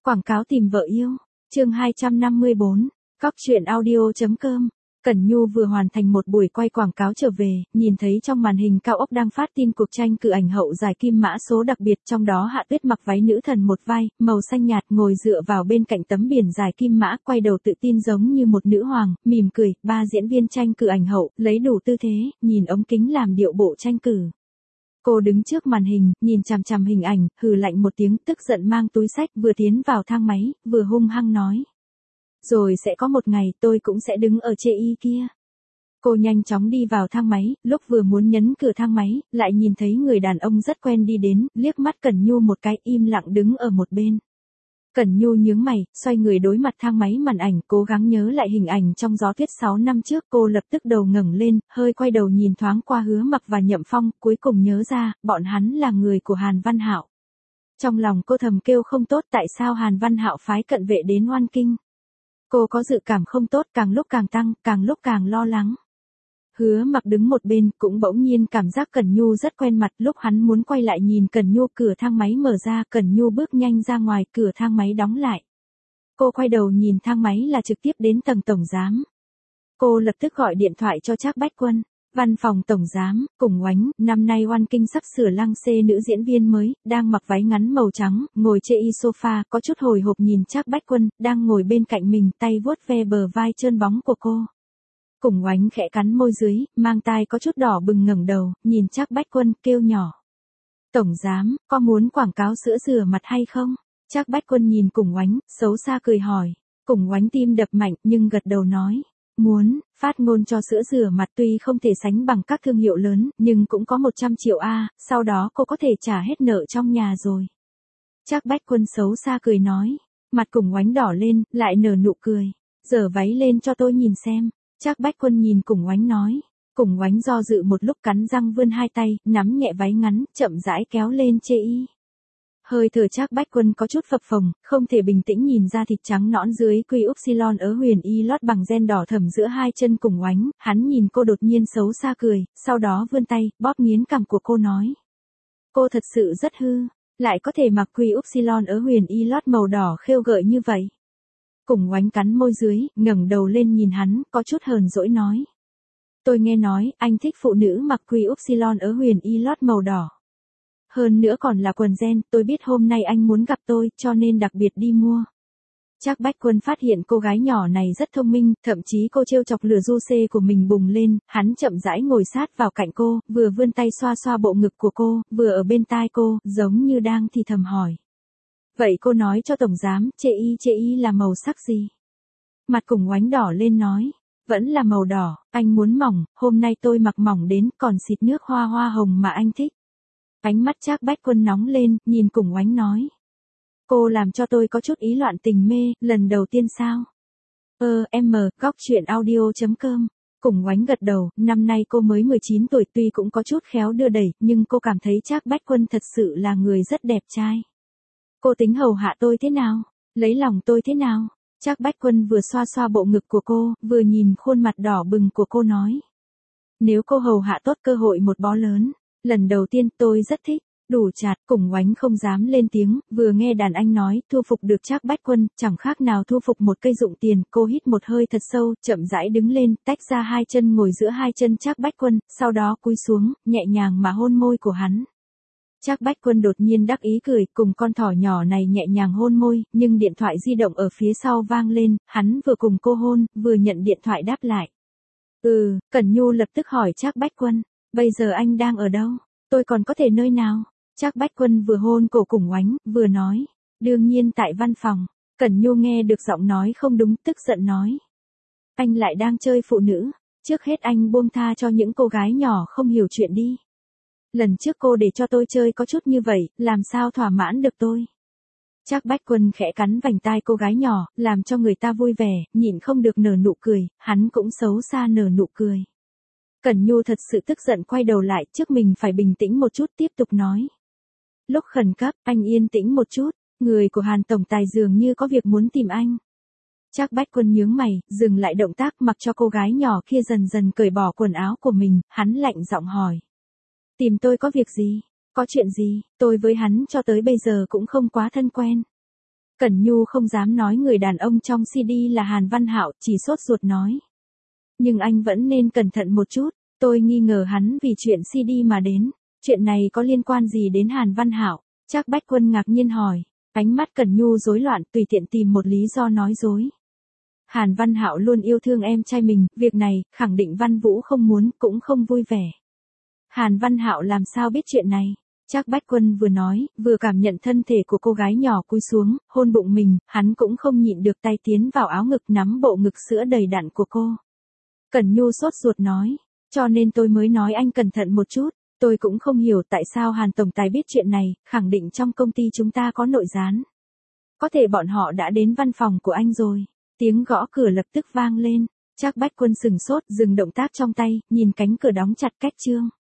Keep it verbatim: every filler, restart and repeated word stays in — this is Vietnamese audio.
Quảng cáo tìm vợ yêu. Chương hai trăm năm mươi bốn. Cóc truyện audio.com. Cẩn Nhu vừa hoàn thành một buổi quay quảng cáo trở về, nhìn thấy trong màn hình cao ốc đang phát tin cuộc tranh cử ảnh hậu giải kim mã số đặc biệt, trong đó Hạ Tuyết mặc váy nữ thần một vai, màu xanh nhạt, ngồi dựa vào bên cạnh tấm biển giải kim mã, quay đầu tự tin giống như một nữ hoàng, mỉm cười. Ba diễn viên tranh cử ảnh hậu, lấy đủ tư thế, nhìn ống kính làm điệu bộ tranh cử. Cô đứng trước màn hình, nhìn chằm chằm hình ảnh, hừ lạnh một tiếng, tức giận mang túi xách vừa tiến vào thang máy, vừa hung hăng nói. Rồi sẽ có một ngày tôi cũng sẽ đứng ở chê y kia. Cô nhanh chóng đi vào thang máy, lúc vừa muốn nhấn cửa thang máy, lại nhìn thấy người đàn ông rất quen đi đến, liếc mắt Cẩn Nhu một cái, im lặng đứng ở một bên. Cẩn Nhu nhướng mày, xoay người đối mặt thang máy màn ảnh, cố gắng nhớ lại hình ảnh trong Gió Tuyết sáu năm trước. Cô lập tức đầu ngẩng lên, hơi quay đầu nhìn thoáng qua Hứa Mặc và Nhậm Phong, cuối cùng nhớ ra, bọn hắn là người của Hàn Văn Hạo. Trong lòng cô thầm kêu không tốt, tại sao Hàn Văn Hạo phái cận vệ đến Oan Kinh. Cô có dự cảm không tốt, càng lúc càng tăng, càng lúc càng lo lắng. Hứa Mặc đứng một bên, cũng bỗng nhiên cảm giác Cẩn Nhu rất quen mặt. Lúc hắn muốn quay lại nhìn Cẩn Nhu, cửa thang máy mở ra, Cẩn Nhu bước nhanh ra ngoài, cửa thang máy đóng lại. Cô quay đầu nhìn thang máy là trực tiếp đến tầng tổng giám. Cô lập tức gọi điện thoại cho Trác Bách Quân. Văn phòng tổng giám, Cùng Oánh, năm nay Oan Kinh sắp sửa lăng xê nữ diễn viên mới, đang mặc váy ngắn màu trắng, ngồi chê y sofa, có chút hồi hộp nhìn Trác Bách Quân, đang ngồi bên cạnh mình, tay vuốt ve bờ vai trơn bóng của cô. Cùng Oánh khẽ cắn môi dưới, mang tai có chút đỏ bừng, ngẩng đầu, nhìn Trác Bách Quân, kêu nhỏ. Tổng giám, có muốn quảng cáo sữa rửa mặt hay không? Trác Bách Quân nhìn Cùng Oánh, xấu xa cười hỏi. Cùng Oánh tim đập mạnh, nhưng gật đầu nói. Muốn, phát ngôn cho sữa rửa mặt tuy không thể sánh bằng các thương hiệu lớn, nhưng cũng có một trăm triệu a, sau đó cô có thể trả hết nợ trong nhà rồi. Trác Bách Quân xấu xa cười nói, mặt Cùng Oánh đỏ lên, lại nở nụ cười. Giở váy lên cho tôi nhìn xem. Trác Bách Quân nhìn Cùng Oánh nói. Cùng Oánh do dự một lúc, cắn răng vươn hai tay, nắm nhẹ váy ngắn, chậm rãi kéo lên chê y. Hơi thở Trác Bách Quân có chút phập phồng, không thể bình tĩnh nhìn ra thịt trắng nõn dưới quy upsilon ớ huyền y lót bằng ren đỏ thẫm giữa hai chân Cùng Oánh, hắn nhìn cô đột nhiên xấu xa cười, sau đó vươn tay, bóp nghiến cằm của cô nói. Cô thật sự rất hư, lại có thể mặc quy upsilon ớ huyền y lót màu đỏ khêu gợi như vậy. Cùng Oánh cắn môi dưới, ngẩng đầu lên nhìn hắn, có chút hờn dỗi nói. Tôi nghe nói, anh thích phụ nữ mặc quy upsilon ớ huyền y lót màu đỏ. Hơn nữa còn là quần ren, tôi biết hôm nay anh muốn gặp tôi, cho nên đặc biệt đi mua. Trác Bách Quân phát hiện cô gái nhỏ này rất thông minh, thậm chí cô trêu chọc lửa du xê của mình bùng lên, hắn chậm rãi ngồi sát vào cạnh cô, vừa vươn tay xoa xoa bộ ngực của cô, vừa ở bên tai cô, giống như đang thì thầm hỏi. Vậy cô nói cho tổng giám, chê y chê y là màu sắc gì? Mặt Cùng Oánh đỏ lên nói. Vẫn là màu đỏ, anh muốn mỏng, hôm nay tôi mặc mỏng đến, còn xịt nước hoa hoa hồng mà anh thích. Ánh mắt Trác Bách Quân nóng lên, nhìn Cùng Oánh nói. Cô làm cho tôi có chút ý loạn tình mê, lần đầu tiên sao? Ơ, em mờ, Cóc truyện audio.com. Cùng Oánh gật đầu, năm nay cô mới mười chín tuổi, tuy cũng có chút khéo đưa đẩy, nhưng cô cảm thấy Trác Bách Quân thật sự là người rất đẹp trai. Cô tính hầu hạ tôi thế nào? Lấy lòng tôi thế nào? Trác Bách Quân vừa xoa xoa bộ ngực của cô, vừa nhìn khuôn mặt đỏ bừng của cô nói. Nếu cô hầu hạ tốt, cơ hội một bó lớn. Lần đầu tiên tôi rất thích, đủ chặt. Cùng Oánh không dám lên tiếng, vừa nghe đàn anh nói, thu phục được Trác Bách Quân, chẳng khác nào thu phục một cây dụng tiền. Cô hít một hơi thật sâu, chậm rãi đứng lên, tách ra hai chân ngồi giữa hai chân Trác Bách Quân, sau đó cúi xuống, nhẹ nhàng mà hôn môi của hắn. Trác Bách Quân đột nhiên đắc ý cười, cùng con thỏ nhỏ này nhẹ nhàng hôn môi, nhưng điện thoại di động ở phía sau vang lên, hắn vừa cùng cô hôn, vừa nhận điện thoại đáp lại. Ừ, Cẩn Nhu lập tức hỏi Trác Bách Quân, bây giờ anh đang ở đâu? Tôi còn có thể nơi nào? Trác Bách Quân vừa hôn cổ Cùng Oánh, vừa nói, đương nhiên tại văn phòng. Cẩn Nhu nghe được giọng nói không đúng, tức giận nói. Anh lại đang chơi phụ nữ, trước hết anh buông tha cho những cô gái nhỏ không hiểu chuyện đi. Lần trước cô để cho tôi chơi có chút như vậy, làm sao thỏa mãn được tôi? Trác Bách Quân khẽ cắn vành tai cô gái nhỏ, làm cho người ta vui vẻ, nhịn không được nở nụ cười, hắn cũng xấu xa nở nụ cười. Cẩn Nhu thật sự tức giận, quay đầu lại, trước mình phải bình tĩnh một chút, tiếp tục nói. Lúc khẩn cấp, anh yên tĩnh một chút, người của Hàn tổng tài dường như có việc muốn tìm anh. Trác Bách Quân nhướng mày, dừng lại động tác, mặc cho cô gái nhỏ kia dần dần cởi bỏ quần áo của mình, hắn lạnh giọng hỏi. Tìm tôi có việc gì? Có chuyện gì? Tôi với hắn cho tới bây giờ cũng không quá thân quen. Cẩn Nhu không dám nói người đàn ông trong xê đê là Hàn Văn Hạo, chỉ sốt ruột nói. Nhưng anh vẫn nên cẩn thận một chút, tôi nghi ngờ hắn vì chuyện xê đê mà đến. Chuyện này có liên quan gì đến Hàn Văn Hạo? Trác Bách Quân ngạc nhiên hỏi. Ánh mắt Cẩn Nhu rối loạn, tùy tiện tìm một lý do nói dối. Hàn Văn Hạo luôn yêu thương em trai mình, việc này, khẳng định Văn Vũ không muốn, cũng không vui vẻ. Hàn Văn Hạo làm sao biết chuyện này? Trác Bách Quân vừa nói, vừa cảm nhận thân thể của cô gái nhỏ cúi xuống, hôn bụng mình, hắn cũng không nhịn được tay tiến vào áo ngực nắm bộ ngực sữa đầy đặn của cô. Cẩn Nhu sốt ruột nói, cho nên tôi mới nói anh cẩn thận một chút, tôi cũng không hiểu tại sao Hàn Tổng Tài biết chuyện này, khẳng định trong công ty chúng ta có nội gián. Có thể bọn họ đã đến văn phòng của anh rồi. Tiếng gõ cửa lập tức vang lên, Trác Bách Quân sừng sốt, dừng động tác trong tay, nhìn cánh cửa đóng chặt cách chương.